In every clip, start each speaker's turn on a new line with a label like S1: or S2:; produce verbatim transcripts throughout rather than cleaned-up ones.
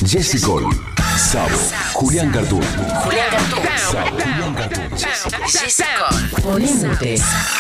S1: Jessy Cole, Sabo, Julián Cartoon.
S2: Julián Cartoon.
S1: Sabo, Julián Cartoon.
S2: Jessy Cole.
S3: Ponente.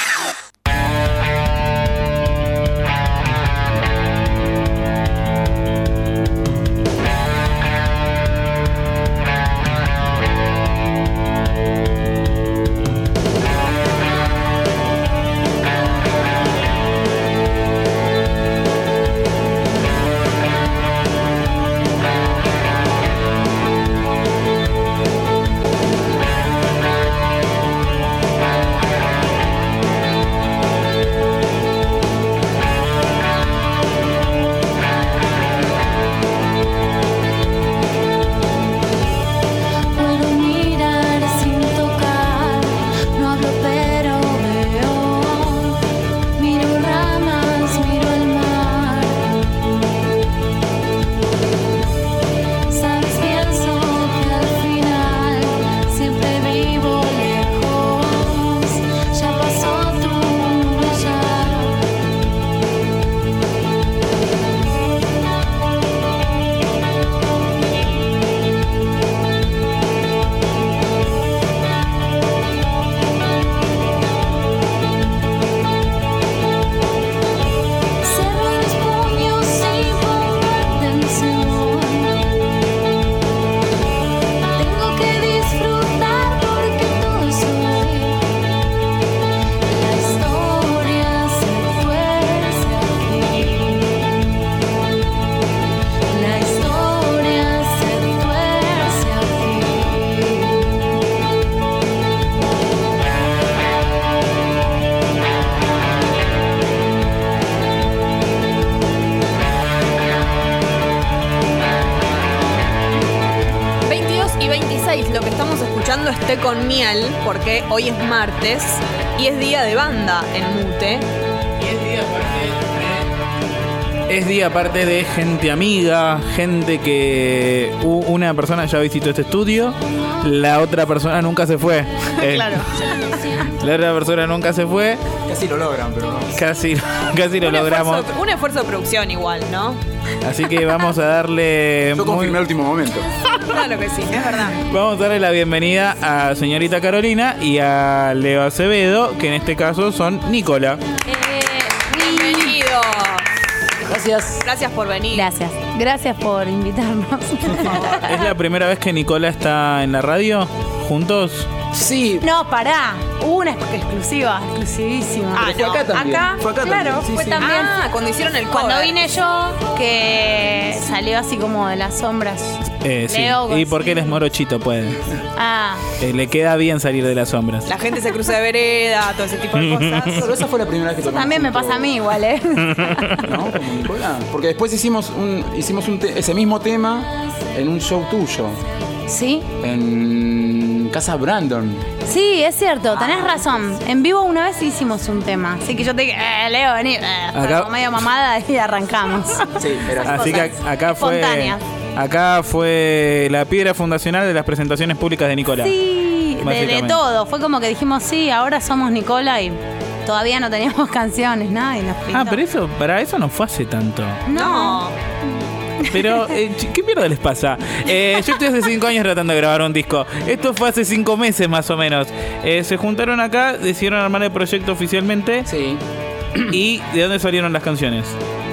S4: Esté con miel, porque hoy es martes y es día de banda en Mute.
S5: Y es día aparte de... Es día aparte de gente amiga, gente que... Una persona ya visitó este estudio, la otra persona nunca se fue. Eh,
S4: Claro.
S5: La otra persona nunca se fue.
S6: Casi lo logran, pero no.
S5: Casi, casi lo
S4: un
S5: logramos.
S4: Esfuerzo, un esfuerzo de producción igual, ¿no?
S5: Así que vamos a darle...
S6: Yo confirmé
S5: muy...
S6: al último momento.
S4: Claro que sí, es verdad.
S5: Vamos a darle la bienvenida a señorita Carolina y a Leo Acevedo, que en este caso son Nicola.
S4: Eh, bienvenidos.
S6: Gracias.
S4: Gracias por venir.
S3: Gracias. Gracias por invitarnos.
S4: Por favor.
S5: ¿Es la primera vez que Nicola está en la radio juntos?
S6: Sí.
S3: No, pará. Hubo una exclusiva, exclusivísima.
S4: Ah,
S6: Fue
S4: no.
S6: acá también.
S3: Acá,
S6: Fue acá
S3: claro,
S6: también. Sí,
S3: fue
S6: sí.
S3: también.
S4: Ah, cuando hicieron el cover.
S3: Cuando vine yo, que salió así como de las sombras.
S5: Eh, sí.
S3: Leo,
S5: ¿Y por
S3: sí.
S5: qué él es morochito? Puede.
S3: Ah,
S5: Eh, le queda bien salir de las sombras.
S4: La gente se cruza de vereda, todo ese tipo de cosas.
S6: Pero esa fue la primera vez que
S3: eso
S6: tocamos
S3: también me
S6: juntos,
S3: pasa a mí igual, ¿eh?
S6: ¿no? Como Nicola. Porque después hicimos un hicimos un te- ese mismo tema en un show tuyo.
S3: ¿Sí?
S6: En Casa Brandon.
S3: Sí, es cierto, tenés razón. En vivo una vez hicimos un tema. Así que yo te dije, eh, Leo, vení. Eh,
S5: Acá-
S3: como medio mamada y arrancamos.
S6: Sí, era
S5: Así que
S3: cosas
S5: acá fue.
S3: espontáneas.
S5: Acá fue la piedra fundacional de las presentaciones públicas de Nicola.
S3: Sí, de, de
S5: Básicamente.
S3: todo. Fue como que dijimos, sí, ahora somos Nicola y todavía no teníamos canciones, nada, y nos pintó.
S5: Ah, pero eso, para eso no fue hace tanto.
S4: No.
S5: Pero, eh, ch- ¿qué mierda les pasa? Eh, yo estoy hace cinco años tratando de grabar un disco. Esto fue hace cinco meses más o menos. Eh, se juntaron acá, decidieron armar el proyecto oficialmente.
S6: Sí.
S5: ¿Y de dónde salieron las canciones?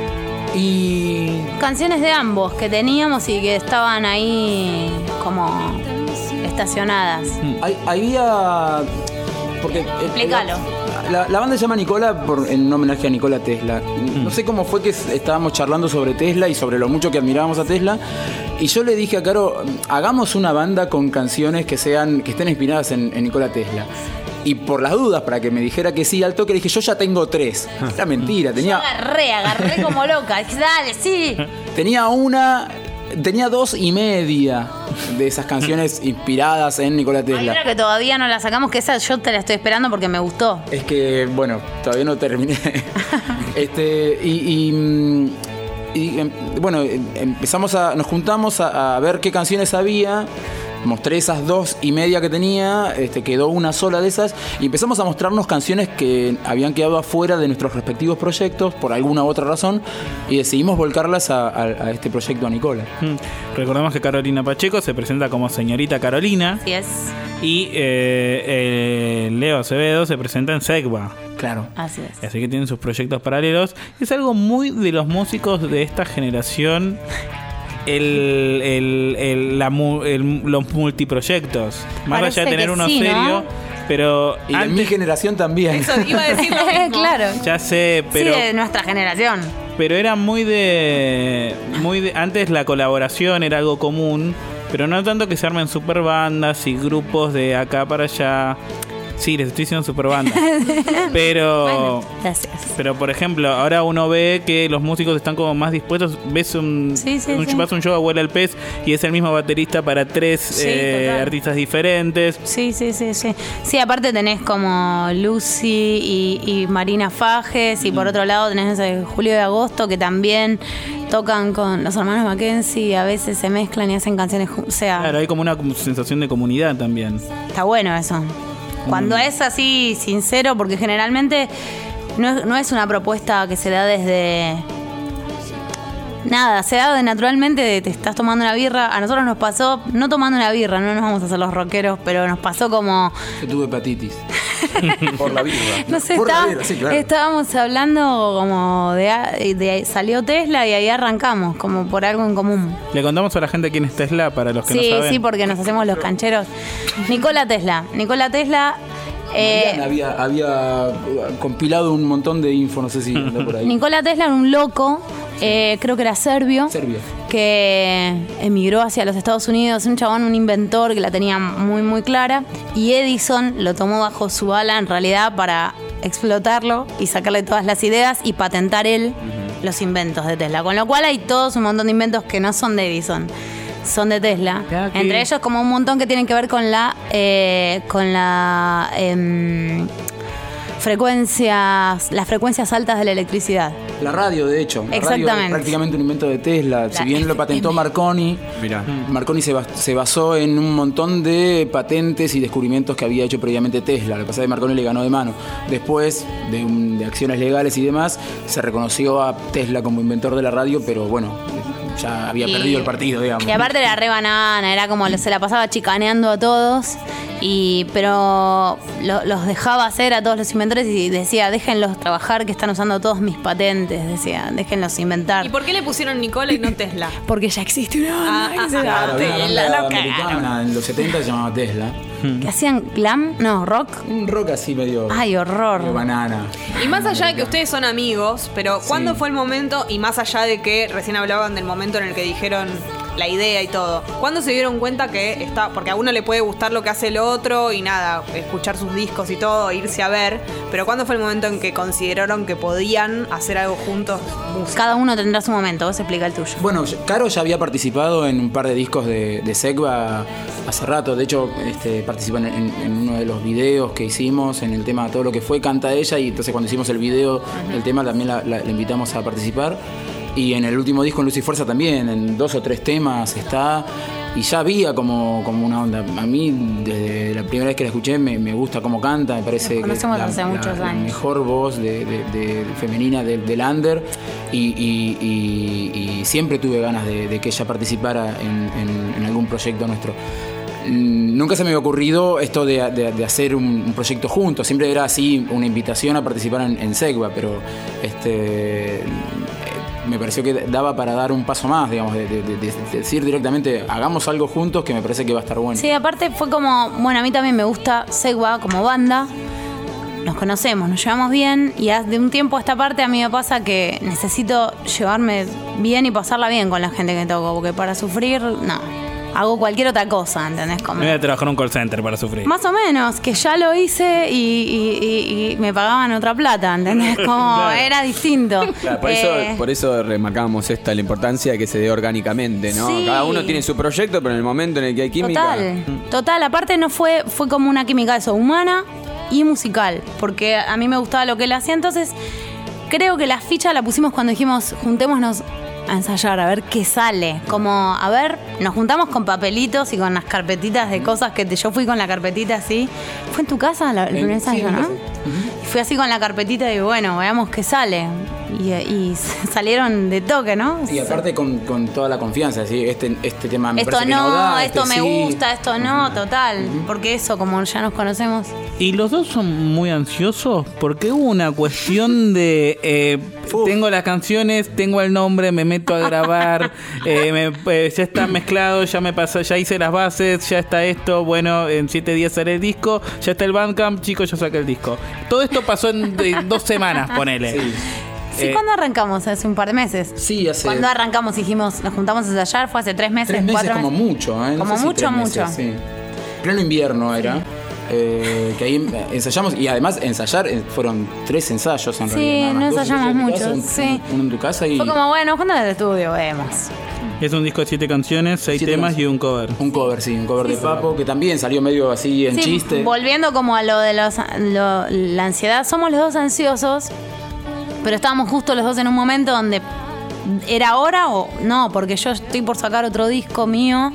S6: Y
S3: Canciones de ambos que teníamos y que estaban ahí como estacionadas.
S6: hay- había porque eh,
S3: Explícalo.
S6: La, la banda se llama Nicola por, en homenaje a Nikola Tesla. No sé cómo fue que estábamos charlando sobre Tesla y sobre lo mucho que admirábamos a Tesla. Y yo le dije a Caro, hagamos una banda con canciones que sean que estén inspiradas en, en Nikola Tesla. Y por las dudas, para que me dijera que sí al toque, le dije, yo ya tengo tres. Era mentira,
S3: Yo
S6: tenía,
S3: agarré, agarré como loca. Dije, dale, sí.
S6: tenía una, tenía dos y media de esas canciones inspiradas en Nikola
S3: Hay
S6: Tesla.
S3: una que todavía no la sacamos, que esa yo te la estoy esperando porque me gustó.
S6: Es que, bueno, todavía no terminé. este, y, y, mm, y, em, bueno, em, empezamos a, nos juntamos a, a ver qué canciones había mostré esas dos y media que tenía, este, quedó una sola de esas y empezamos a mostrarnos canciones que habían quedado afuera de nuestros respectivos proyectos por alguna u otra razón y decidimos volcarlas a, a, a este proyecto a Nicola.
S5: Mm. Recordemos que Carolina Pacheco se presenta como señorita Carolina.
S3: Así es.
S5: Y eh, eh, Leo Acevedo se presenta en Segua.
S6: Claro.
S3: Así es.
S5: Así que tienen sus proyectos paralelos. Es algo muy de los músicos de esta generación. El, el, el, la, el, los multiproyectos. Más
S3: Parece
S5: allá de tener
S3: que
S5: uno
S3: sí,
S5: serio.
S3: ¿no?
S6: Y
S5: Pero
S6: antes, de
S5: antes,
S6: mi generación también.
S4: Eso iba a decir lo mismo.
S3: Claro.
S5: ya sé, pero
S3: sí, de nuestra generación.
S5: pero era muy de muy de antes la colaboración era algo común, pero no tanto que se armen super bandas y grupos de acá para allá. Sí, les estoy diciendo super bandas. Pero
S3: Bueno, gracias.
S5: pero por ejemplo, ahora uno ve que los músicos están como más dispuestos. Ves un,
S3: Sí, sí,
S5: un,
S3: sí.
S5: vas a un show a Vuela el Pez y es el mismo baterista para tres
S3: Sí,
S5: eh,
S3: total.
S5: artistas diferentes.
S3: Sí, sí, sí, sí. Sí, aparte tenés como Lucy y, y Marina Fajes, y por otro lado tenés ese Julio de Agosto, que también tocan con los hermanos Mackenzie y a veces se mezclan y hacen canciones. ju- O sea,
S5: Claro, hay como una sensación de comunidad también.
S3: está bueno eso. Cuando es así sincero, porque generalmente no es, no es una propuesta que se da desde... Nada, se da de naturalmente, de te estás tomando una birra. A nosotros nos pasó, no tomando una birra, no nos vamos a hacer los rockeros, pero nos pasó como...
S6: Yo tuve hepatitis. Por la birra.
S3: No sé,
S6: Por la
S3: estaba-
S6: birra, sí, claro.
S3: estábamos hablando como de, de... Salió Tesla y ahí arrancamos, como por algo en común.
S5: Le contamos a la gente quién es Tesla para los que
S3: Sí,
S5: no saben.
S3: sí, porque nos hacemos los cancheros. Nikola Tesla. Nikola Tesla... eh,
S6: Mariana había, había compilado un montón de info, no sé si anda por ahí.
S3: Nikola Tesla era un loco, eh, creo que era serbio,
S6: Serbia.
S3: que emigró hacia los Estados Unidos, un chabón, un inventor que la tenía muy muy clara, y Edison lo tomó bajo su ala en realidad para explotarlo y sacarle todas las ideas y patentar él los inventos de Tesla, con lo cual hay todos un montón de inventos que no son de Edison, son de Tesla,
S5: Ya que-
S3: entre ellos como un montón que tienen que ver con la eh, con la em, frecuencias, las frecuencias altas de la electricidad.
S6: La radio, de hecho. La radio
S3: Exactamente.
S6: es prácticamente un invento de Tesla. Si
S3: La
S6: bien lo
S3: F M.
S6: patentó Marconi,
S7: Mirá.
S6: Marconi se, bas- se basó en un montón de patentes y descubrimientos que había hecho previamente Tesla. Lo que pasa es que Marconi le ganó de mano. Después de, un- de acciones legales y demás, se reconoció a Tesla como inventor de la radio, pero bueno, ya había
S3: Y-
S6: perdido el partido, digamos.
S3: Y aparte era re banana, era como se la pasaba chicaneando a todos, y pero lo- los dejaba hacer a todos los inventores y decía, déjenlos trabajar que están usando todos mis patentes, decía, déjenlos inventar.
S4: ¿Y por qué le pusieron Nicola y no Tesla?
S3: Porque ya existe una
S4: Ah,
S3: banda
S4: ah,
S3: que se
S4: ah,
S3: llama
S6: Claro, había una
S3: Tesla,
S6: banda
S3: lo
S6: americana
S3: cagaron.
S6: en los setenta se llamaba Tesla.
S3: Que hacían glam, no, rock.
S6: Un rock así medio,
S3: Ay, horror.
S6: medio banana.
S4: Y más allá de que ustedes son amigos, pero ¿cuándo
S6: Sí.
S4: fue el momento? Y más allá de que recién hablaban del momento en el que dijeron la idea y todo. ¿Cuándo se dieron cuenta que está? Porque a uno le puede gustar lo que hace el otro y nada, escuchar sus discos y todo, irse a ver. Pero ¿cuándo fue el momento en que consideraron que podían hacer algo juntos? Música.
S3: Cada uno tendrá su momento, vos explica el tuyo.
S6: Bueno, Caro ya había participado en un par de discos de, de Segva hace rato. De hecho, este, participó en, en- en uno de los videos que hicimos, en el tema Todo lo que fue, canta ella. Y entonces cuando hicimos el video del tema también la, la- la invitamos a participar. Y en el último disco, en Luz y Fuerza, también, en dos o tres temas está. Y ya había como, como una onda. A mí, desde la primera vez que la escuché, me, me gusta cómo canta. Me parece
S3: Nos
S6: que
S3: conocemos
S6: la,
S3: hace
S6: la-
S3: muchos
S6: la
S3: años.
S6: mejor voz de, de- de- femenina del, del under. Y, y- y- y siempre tuve ganas de, de que ella participara en, en- en algún proyecto nuestro. Mm, Nunca se me había ocurrido esto de, de- de hacer un, un proyecto juntos. Siempre era así, una invitación a participar en, en Segva, pero este, eh, me pareció que daba para dar un paso más, digamos, de, de- de- de decir directamente, hagamos algo juntos que me parece que va a estar bueno.
S3: Sí, aparte fue como, bueno, a mí también me gusta Segua como banda. Nos conocemos, nos llevamos bien y de un tiempo a esta parte a mí me pasa que necesito llevarme bien y pasarla bien con la gente que toco, porque para sufrir, no. Hago cualquier otra cosa, ¿entendés? Como,
S5: Me voy a trabajar en un call center para sufrir.
S3: más o menos, que ya lo hice y, y- y- y me pagaban otra plata, ¿entendés? Como
S5: Claro.
S3: era distinto.
S7: Claro, por,
S3: Eh,
S7: eso, por eso remarcamos esta, la importancia de que se dé orgánicamente, ¿no?
S3: Sí.
S7: Cada uno tiene su proyecto, pero en el momento en el que hay química.
S3: Total, total. Aparte no fue, fue como una química eso, humana y musical, porque a mí me gustaba lo que él hacía, entonces creo que la ficha la pusimos cuando dijimos juntémonos a ensayar, a ver qué sale. Como, a ver, nos juntamos con papelitos y con las carpetitas de cosas que te, yo fui con la carpetita así. ¿Fue en tu casa la, el primer ensayo,
S6: sí, en
S3: no?
S6: casa.
S3: Y fui así con la carpetita y bueno, veamos qué sale. Y, y salieron de toque, ¿no?
S6: Y aparte con, con toda la confianza, ¿sí? este, este tema me
S3: Esto
S6: parece que
S3: no,
S6: no da,
S3: esto
S6: este
S3: me
S6: sí.
S3: gusta, esto no, total. Porque eso, como ya nos conocemos.
S5: Y los dos son muy ansiosos porque hubo una cuestión de eh, tengo las canciones, tengo el nombre, me meto a grabar, eh, me, eh, ya está mezclado, ya me pasó, ya hice las bases, ya está esto, bueno, en siete días haré el disco, ya está el Bandcamp, chicos, yo saqué el disco. Todo esto pasó en de, dos semanas, ponele.
S6: Sí.
S3: Sí,
S5: Eh,
S3: ¿cuándo arrancamos? Hace un par de meses.
S6: Sí, hace
S3: ¿Cuándo arrancamos? Dijimos, nos juntamos a ensayar, fue hace tres meses,
S6: tres meses
S3: cuatro
S6: como
S3: meses.
S6: mucho, ¿eh? No
S3: Como
S6: sé si
S3: mucho,
S6: tres meses,
S3: mucho.
S6: sí. Pleno invierno era. Eh, que ahí ensayamos y además ensayar eh, fueron tres ensayos en
S3: Sí,
S6: realidad. nada más.
S3: no
S6: Dos
S3: ensayamos
S6: en tu
S3: mucho,
S6: casa, un-
S3: sí.
S6: Uno en tu casa y
S3: Fue como, bueno, juntas al estudio, vemos.
S5: Es un disco de siete canciones, seis
S6: Siete
S5: temas
S6: canciones.
S5: y un cover.
S6: un cover, sí, un cover de Papo que también salió medio así en
S3: Sí,
S6: chiste.
S3: volviendo como a lo de los, lo- la ansiedad, somos los dos ansiosos, pero estábamos justo los dos en un momento donde era ahora o no, porque yo estoy por sacar otro disco mío.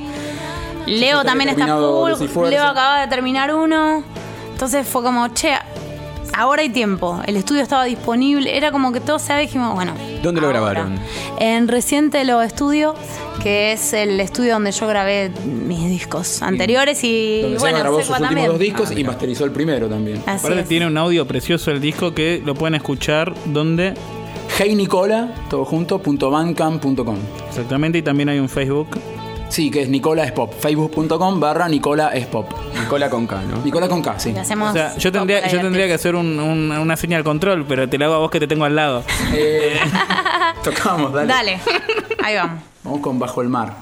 S3: Leo
S6: está
S3: también está
S6: terminado
S3: full,
S6: Luz y Fuerza.
S3: Leo acaba de terminar uno. Entonces fue como, che, ahora hay tiempo. El estudio estaba disponible, era como que todos se dijimos, bueno.
S7: ¿Dónde lo
S3: ahora.
S7: grabaron?
S3: En Reciente Lo Estudio, que es el estudio donde yo grabé mis discos anteriores y
S6: Donde
S3: bueno,
S6: Seba grabó sus
S3: Secua
S6: últimos
S3: también.
S6: dos discos y masterizó el primero también.
S3: Así
S5: Aparte
S3: es.
S5: tiene un audio precioso el disco que lo pueden escuchar donde
S6: Hey Nicola, todo junto, punto bandcamp punto com.
S5: exactamente, y también hay un Facebook.
S6: Sí, que es Nicola es Pop. Facebook.com barra Nicola es Pop.
S7: Nicola con K, ¿no?
S6: Nicola con K, sí.
S3: Le hacemos
S5: O sea, yo tendría,
S3: pop
S5: yo tendría que
S3: gratis.
S5: hacer un- un- una señal control, pero te la hago a vos que te tengo al lado.
S6: Eh, tocamos, dale.
S3: Dale, ahí vamos.
S6: Vamos con Bajo el Mar.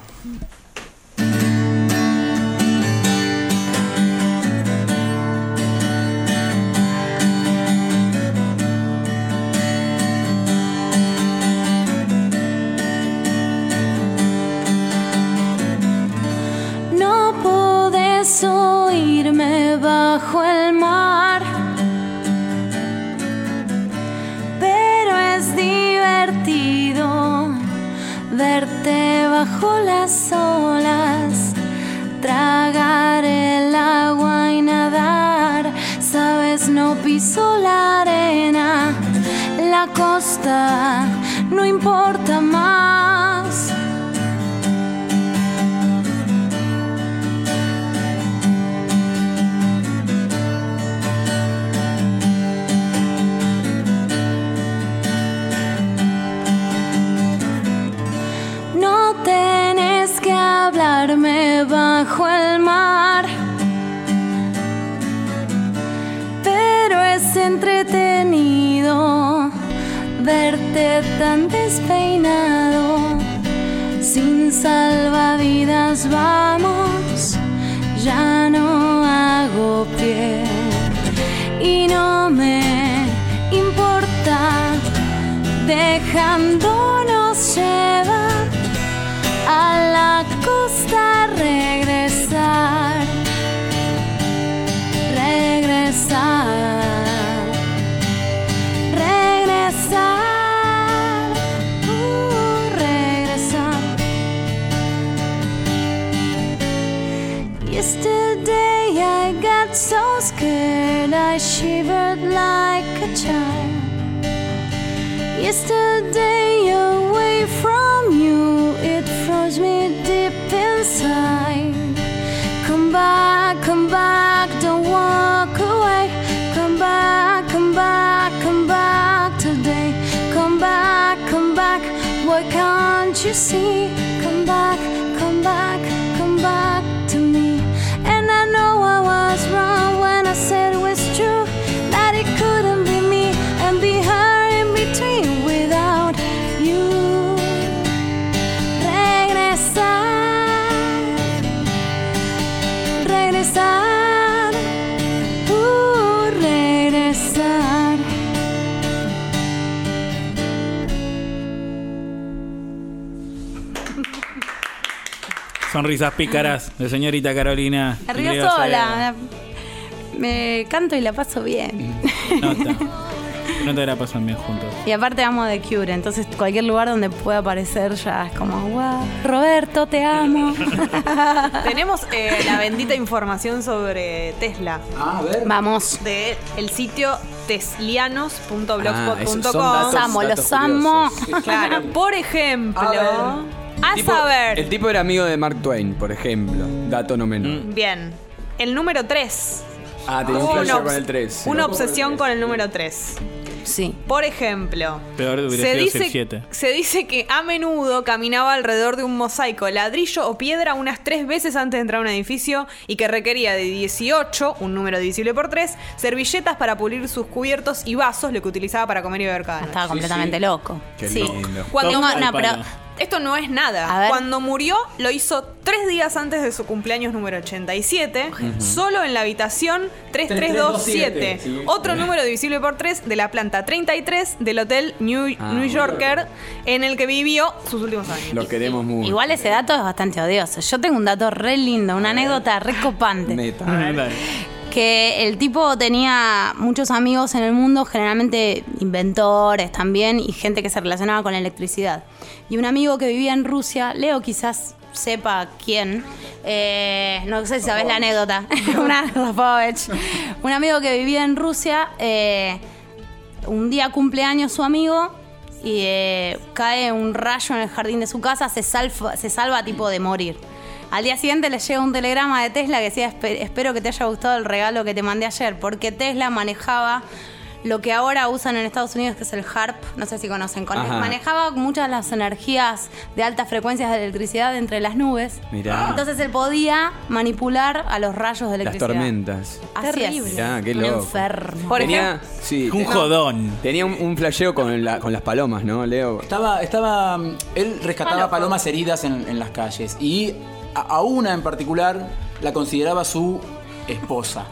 S3: No podés oírme bajo el mar, pero es divertido verte bajo las olas, tragar el agua y nadar. Sabes, no piso la arena, la costa no importa más. No tenés que hablarme bajo el mar, pero es entretenido verte tan despeinado. Sin salvavidas vamos, ya no hago pie y no me importa, dejándonos llevar a la costa, regresar, regresar, regresar, uh, regresar. Yesterday I got so scared I shivered like a child. Yesterday away from you, it froze me deep inside. Come back, come back, don't walk away. Come back, come back, come back today. Come back, come back, why can't you see? Come back, come back, come back to me. And I know I was wrong when I said it was true, that it couldn't be me and be her in between without you. Regresar, regresar, uh, regresar.
S5: Sonrisas pícaras de señorita Carolina.
S3: Me río
S5: Leo
S3: sola,
S5: Saeda.
S3: me canto y la paso bien.
S5: Nota. No te la pasan bien juntos.
S3: Y aparte amo The Cure, entonces cualquier lugar donde pueda aparecer ya es como, wow, Roberto, te amo.
S4: Tenemos eh, la bendita información sobre Tesla.
S6: Ah, a ver.
S3: Vamos.
S4: De el sitio teslianos punto blogspot
S7: Ah, esos
S4: punto
S7: son
S4: com.
S7: datos-
S3: Los amo,
S7: datos
S3: los amo.
S7: curiosos.
S4: Claro, por ejemplo,
S6: A ver.
S4: a,
S7: Tipo-
S4: saber.
S7: El tipo era amigo de Mark Twain, por ejemplo. Dato no menor.
S4: Bien, el número tres.
S7: Ah, tenía un
S4: Una
S7: flasheo
S4: obs-
S7: con el tres.
S4: Una obsesión con el número tres.
S3: Sí.
S4: Por ejemplo,
S5: Peor hubiera
S4: se
S5: sido
S4: dice,
S5: el siete.
S4: se dice que a menudo caminaba alrededor de un mosaico, ladrillo o piedra unas tres veces antes de entrar a un edificio y que requería de dieciocho, un número divisible por tres, servilletas para pulir sus cubiertos y vasos, lo que utilizaba para comer y beber cada noche.
S3: Estaba completamente loco.
S7: Qué
S3: sí.
S7: lindo.
S4: Cuando
S3: Tengo-
S5: Al
S3: no,
S5: palo.
S3: pero
S4: Esto no es nada.
S3: A ver.
S4: Cuando murió, lo hizo tres días antes de su cumpleaños número ochenta y siete, solo en la habitación tres tres dos siete.
S6: sí.
S4: Otro número divisible por tres de la planta treinta y tres del hotel New,
S7: Ah,
S4: New Yorker, en el que vivió sus últimos años.
S7: Lo queremos mucho.
S3: igual ese dato es bastante odioso. Yo tengo un dato re lindo, una anécdota re copante.
S7: Neta.
S5: Dale.
S3: Que el tipo tenía muchos amigos en el mundo, generalmente inventores también, y gente que se relacionaba con la electricidad. Y un amigo que vivía en Rusia, Leo quizás sepa quién, eh, no sé si sabés la anécdota, una Rapovich. Un amigo que vivía en Rusia, eh, un día cumpleaños su amigo y eh, cae un rayo en el jardín de su casa, se salva, se salva tipo de morir. Al día siguiente le llega un telegrama de Tesla que decía: "Espe- espero que te haya gustado el regalo que te mandé ayer", porque Tesla manejaba lo que ahora usan en Estados Unidos, que es el HARP, no sé si conocen, con
S7: Ajá.
S3: manejaba muchas de las energías de altas frecuencias de electricidad entre las nubes.
S7: Mirá.
S3: Entonces él podía manipular a los rayos de
S7: Las
S3: electricidad.
S7: tormentas.
S3: Así
S4: Terrible.
S3: es.
S7: Mirá, qué
S3: Un
S7: loco.
S3: enfermo.
S4: Por
S7: tenía,
S4: ejemplo,
S7: sí,
S5: Un
S7: te-
S5: jodón.
S7: tenía un, un flasheo con, la- con las palomas, ¿no, Leo?
S6: Estaba, estaba, mm, él rescataba palomas heridas en, en las calles y a, a una en particular la consideraba su esposa.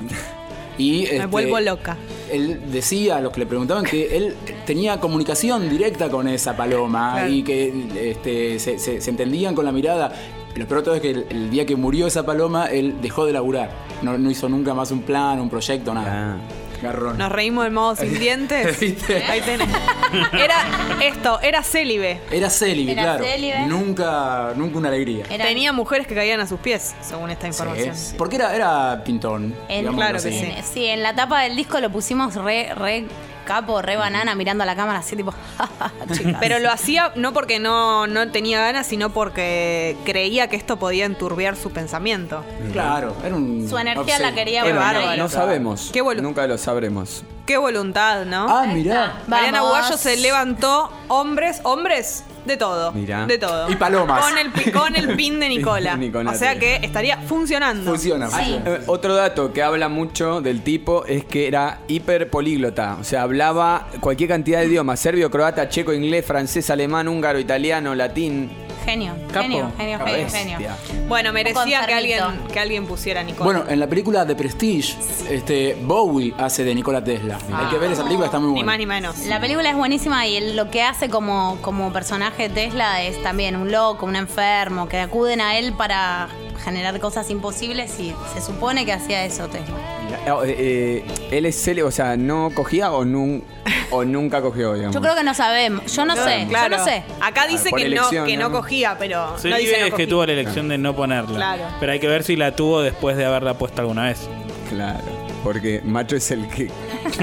S6: Y,
S4: Me
S6: este,
S4: vuelvo loca.
S6: Él decía a los que le preguntaban que él tenía comunicación directa con esa paloma
S4: Claro.
S6: y que este, se, se- se entendían con la mirada. Lo peor de todo es que el, el día que murió esa paloma, él dejó de laburar. No, no hizo nunca más un plan, un proyecto, nada.
S7: Ah.
S6: Garrón.
S4: Nos reímos del modo sin dientes.
S6: ¿Viste?
S4: Ahí tenés. Era esto, era célibe.
S6: Era célibe,
S3: Era
S6: claro.
S3: célibe.
S6: Nunca, nunca una alegría.
S3: Era-
S4: Tenía mujeres que caían a sus pies, según esta información.
S6: Sí, porque era, era pintón.
S3: En-
S6: digámoslo
S4: claro que
S6: así.
S4: sí.
S3: En- sí, en la tapa del disco lo pusimos re, re capo, re banana, mirando a la cámara así tipo, chicas.
S4: Pero lo hacía no porque no, no tenía ganas, sino porque creía que esto podía enturbiar su pensamiento.
S6: Claro, era un.
S3: Su energía la quería
S4: Qué
S3: poner
S4: bárbaro.
S3: ahí.
S7: No sabemos.
S4: Qué bolu-
S7: Nunca lo sabremos.
S4: Qué voluntad, ¿no?
S6: Ah, mirá.
S4: Mariana
S3: Vamos.
S4: Aguayo se levantó, hombres, hombres, de todo.
S7: Mirá.
S4: De todo.
S6: Y palomas.
S4: Con el, pi- con el pin de Nicola.
S7: Nicolás.
S4: O sea que estaría funcionando.
S6: Funciona. funciona.
S7: Eh, Otro dato que habla mucho del tipo es que era hiperpolíglota. O sea, hablaba cualquier cantidad de idiomas: serbio, croata, checo, inglés, francés, alemán, húngaro, italiano, latín.
S3: Genio,
S5: Capo.
S3: genio, genio,
S7: Una
S3: genio,
S7: bestia.
S3: genio.
S4: Bueno, merecía
S3: Un
S4: que alguien,
S3: enfermito.
S4: que alguien pusiera a Nicola.
S6: Bueno, en la película The Prestige, este, Bowie hace de Nikola Tesla. Hay que ver esa película, está muy
S4: ni
S6: buena.
S4: más ni menos.
S3: La película es buenísima y él- lo que hace como, como personaje de Tesla es también un loco, un enfermo, que acuden a él para generar cosas imposibles y se supone que hacía eso Tesla.
S7: Eh, eh, él es célebre, o sea, ¿no cogía o, nun- o nunca cogió, digamos?
S3: Yo creo que no sabemos, yo no sé,
S4: Claro.
S3: yo no sé.
S4: Acá dice
S7: por
S4: que,
S7: elección,
S4: no, que no
S7: ¿no?
S4: cogía, pero
S5: Sí,
S4: no dice no
S5: es que
S4: cogía.
S5: tuvo la elección de no ponerla.
S4: Claro.
S5: Pero hay que ver si la tuvo después de haberla puesto alguna vez.
S7: Claro, porque macho es el que...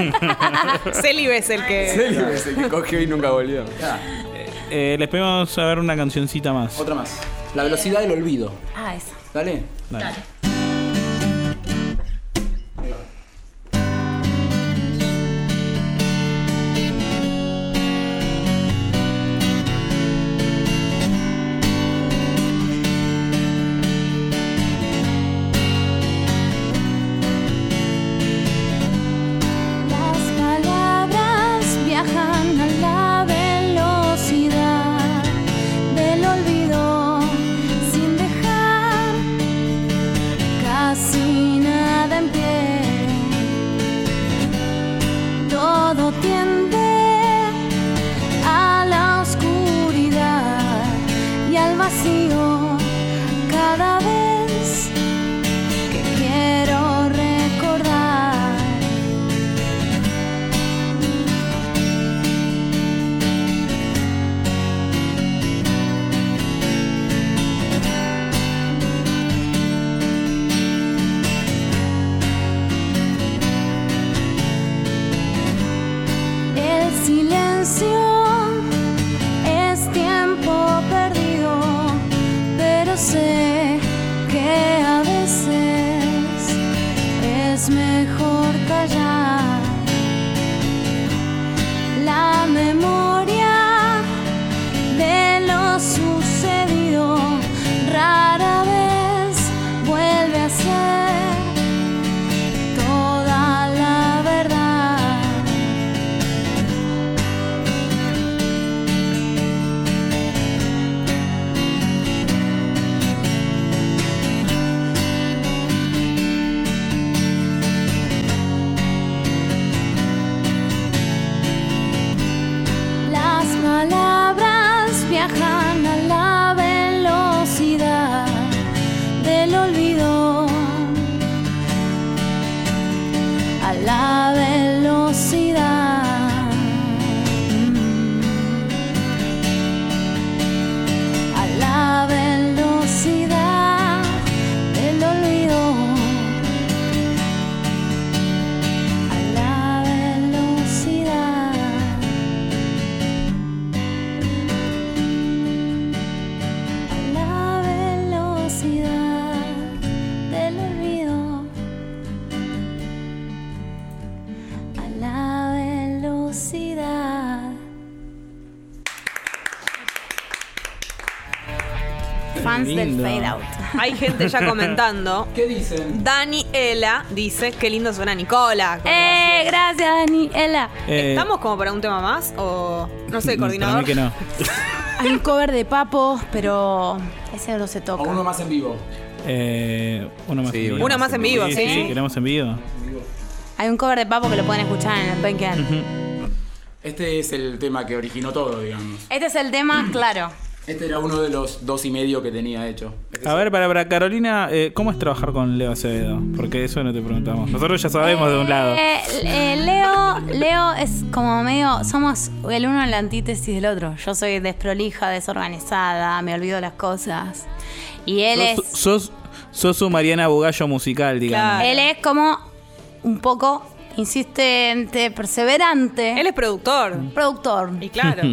S4: Célibe es el que...
S7: Célibre es el que cogió y nunca volvió.
S6: Ah,
S5: Eh, les pedimos a ver una cancioncita más.
S6: otra más. La velocidad del olvido.
S3: Ah, esa.
S6: Dale.
S5: Dale.
S8: Las palabras viajan a la velocidad del olvido sin dejar
S3: fans del
S5: Lindo.
S3: fade out.
S4: Hay gente ya comentando.
S6: ¿Qué dicen?
S4: Daniela dice, qué lindo suena Nicola.
S3: ¡Eh! Gracias, Daniela.
S5: Eh,
S4: ¿Estamos como para un tema más? O no sé,
S5: Para
S4: coordinador.
S5: mí que no.
S3: Hay un cover de Papo, pero ese no se toca.
S6: O uno más en vivo.
S5: Eh, uno más
S7: Sí,
S5: en vivo.
S4: Uno más en vivo, sí.
S5: sí. Queremos en vivo.
S3: Hay un cover de Papo que lo pueden escuchar en el Bank.
S6: Este es el tema que originó todo, digamos.
S3: Este es el tema, claro.
S6: Este era uno de los dos y medio que tenía hecho. Este
S5: A
S6: es-
S5: ver, para, para Carolina, eh, ¿cómo es trabajar con Leo Acevedo? Porque eso no te preguntamos. Nosotros ya sabemos de un lado.
S3: Eh, eh, Leo, Leo es como medio. Somos el uno en la antítesis del otro. Yo soy desprolija, desorganizada, me olvido las cosas. Y él
S5: sos,
S3: es.
S5: sos, sos su Mariana Bugallo musical, digamos.
S4: Claro.
S3: Él es como un poco insistente, perseverante.
S4: Él es productor.
S3: productor.
S4: Y claro.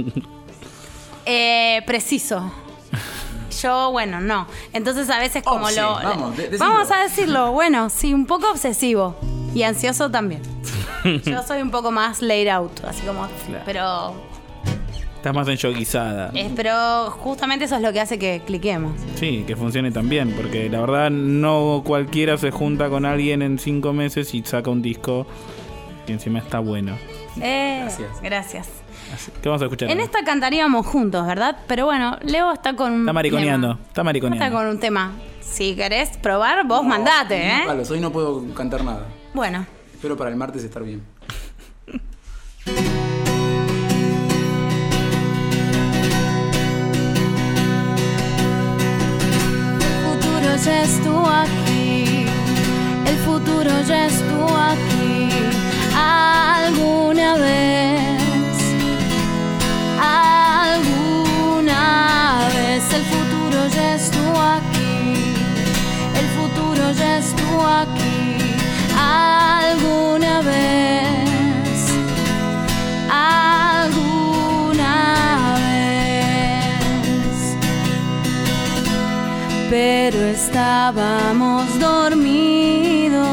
S3: Eh, preciso. Yo, bueno, no. Entonces a veces como
S6: Obse,
S3: lo...
S6: vamos, de- decilo.
S3: vamos a decirlo, bueno, sí, un poco obsesivo. Y ansioso también. Yo soy un poco más laid out, así como...
S5: Claro.
S3: Pero...
S5: Estás más enchoquizada.
S3: eh, pero justamente eso es lo que hace que cliquemos.
S5: Sí, que funcione también, porque la verdad no cualquiera se junta con alguien en cinco meses y saca un disco que encima está bueno.
S3: Eh,
S6: Gracias.
S3: gracias.
S5: Así- ¿Qué vamos a escuchar?
S3: En
S5: ahora?
S3: esta cantaríamos juntos, ¿verdad? Pero bueno, Leo está con un
S5: Está mariconeando,
S3: tema.
S5: está mariconeando.
S3: Está con un tema. Si querés probar, vos mandate, ¿eh?
S6: Carlos, hoy no puedo cantar nada.
S3: Bueno.
S6: Espero para el martes estar bien.
S8: El futuro ya estuvo aquí, el futuro ya estuvo aquí alguna vez, alguna vez. El futuro ya estuvo aquí, el futuro ya estuvo aquí alguna vez, alguna vez. Pero estábamos dormidos,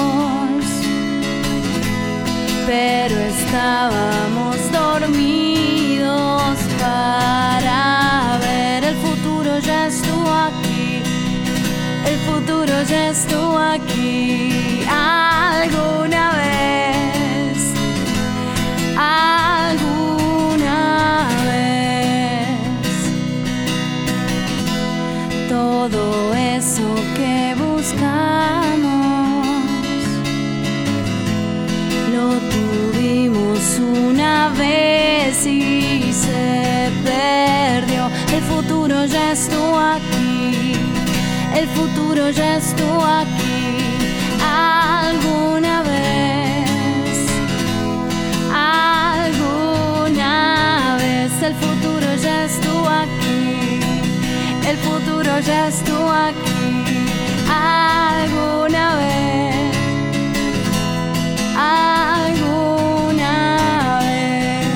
S8: pero estábamos dormidos para ver. El futuro ya estuvo aquí, el futuro ya estuvo aquí alguna vez, alguna vez. Todo eso que buscamos lo tuvimos una vez y se perdió. El futuro ya estuvo aquí, el futuro ya estuvo aquí alguna vez, alguna vez. El futuro ya estuvo aquí, el futuro ya estuvo aquí alguna vez, alguna vez.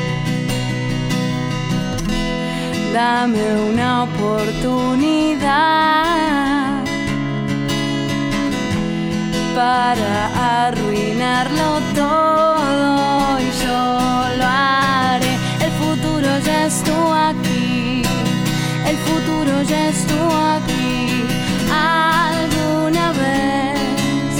S8: Dame una oportunidad para arruinarlo todo y yo lo haré. El futuro ya estuvo aquí, el futuro ya estuvo aquí alguna vez,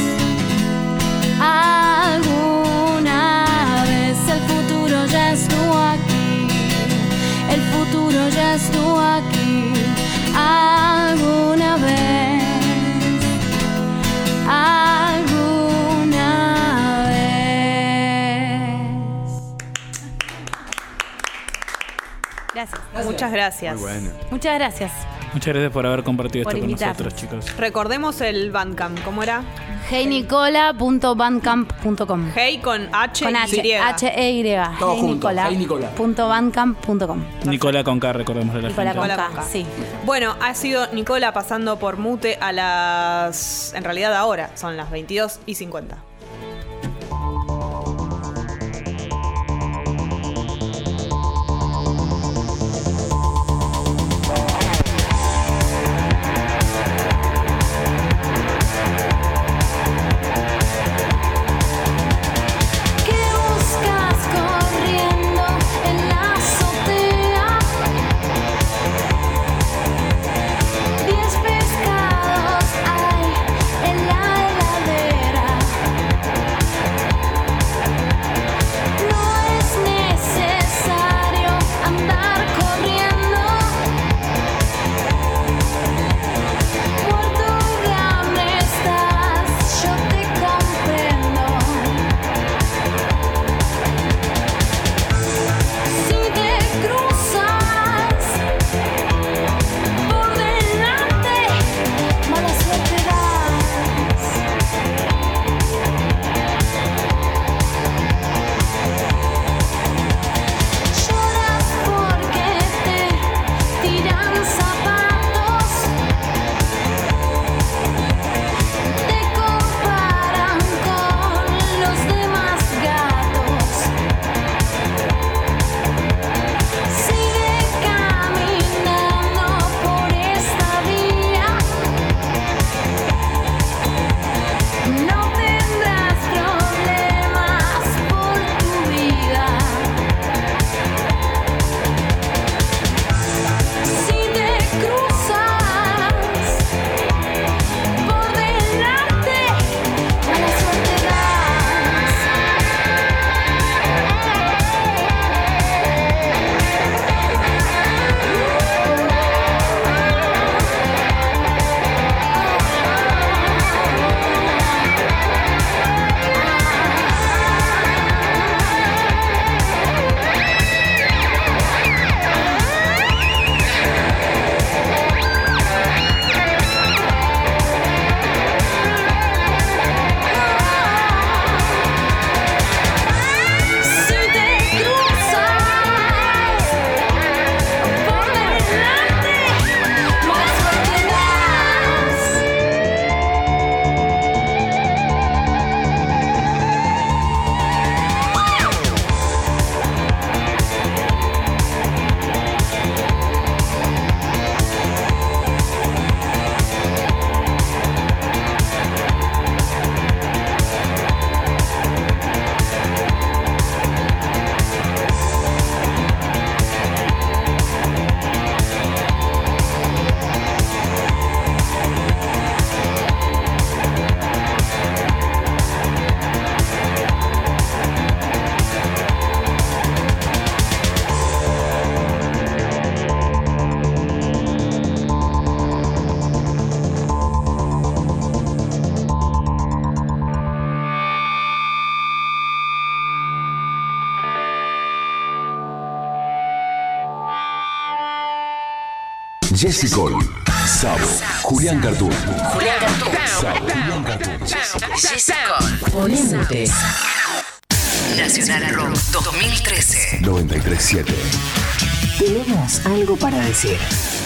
S8: alguna vez. El futuro ya estuvo aquí, el futuro ya estuvo aquí alguna vez, alguna vez.
S3: Gracias.
S4: Muchas gracias.
S7: Muy bueno.
S3: Muchas gracias.
S5: Muchas gracias por haber compartido
S3: Por
S5: esto con
S3: invitarnos.
S5: nosotros, chicos.
S4: Recordemos el Bandcamp. ¿Cómo era?
S3: hey nicola punto bandcamp punto com.
S4: Hey con H
S3: Con
S4: y
S3: H,
S4: Y.
S3: H E Y.
S6: Todo
S3: Hey
S6: junto,
S3: Nicola
S6: Hey Nicola.
S3: punto bandcamp punto com.
S5: Nicola con K, recordemos la
S3: Nicola
S5: gente.
S3: con
S4: Nicola
S3: K,
S4: con K.
S3: sí.
S4: Bueno, ha sido Nicola pasando por Mute a las... En realidad ahora, son las veintidós y cincuenta.
S8: ¿Qué buscas corriendo en la azotea?
S1: Jesse Cole, Sabo, Julián Cartoon.
S2: Julián Cartoon.
S1: Sabo, Julián Cartoon.
S2: Jesse Cole.
S9: Poniéndote.
S2: Nacional Rock dos mil trece.
S1: noventa y tres siete.
S9: Tenemos algo para decir.